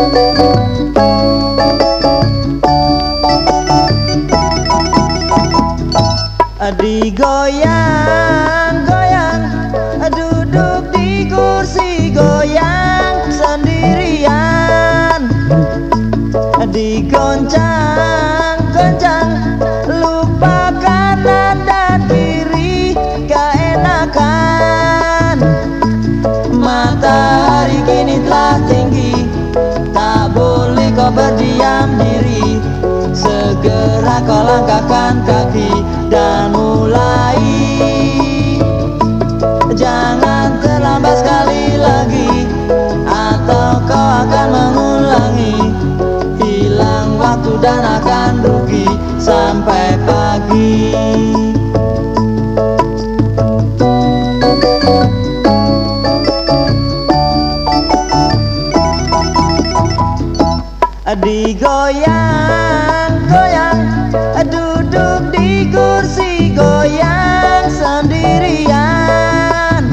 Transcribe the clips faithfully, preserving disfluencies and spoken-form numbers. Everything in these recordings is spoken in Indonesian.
Digoyang-goyang, duduk di kursi goyang sendirian. Digoncang-goncang, lupa kanan dan kiri, gak enakan. Matahari kini telah tinggi, tak boleh kau berdiam diri. Segera kau langkahkan kaki dan mulai. Jangan terlambat sekali lagi, atau kau akan mengulangi. Hilang waktu dan akan rugi sampai pagi. Digoyang-goyang, duduk di kursi goyang sendirian.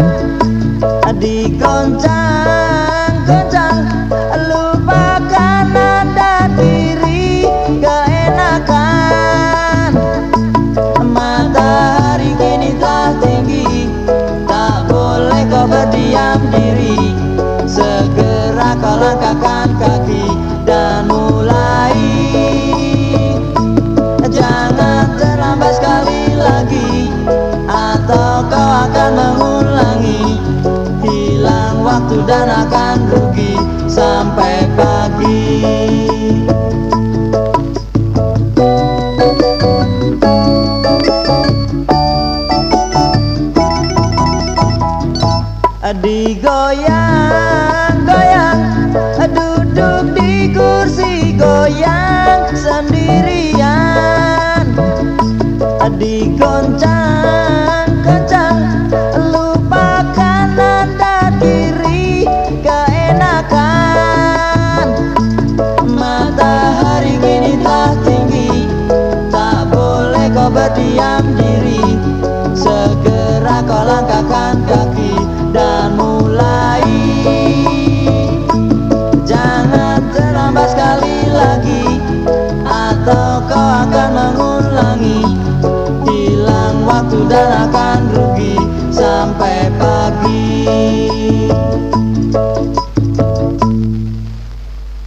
Digoncang-goncang, lupa kanan dan kiri, gak enakan. Matahari kini telah tinggi, tak boleh kau berdiam diri. Segera kau langkahkan kaki dan mulai. Jangan terlambat sekali lagi, atau kau akan mengulangi. Hilang waktu dan akan rugi sampai pagi. Digoyang-goyang, duduk di kursi goyang sendirian. Digoncang-goncang, lupa kanan dan kiri, gak enakan. Matahari kini telah tinggi, tak boleh kau berdiam diri. Segera kau langkahkan kaki dan mulai. Jangan terlambat sekali lagi, atau kau akan mengulangi. Hilang waktu dan akan rugi sampai pagi.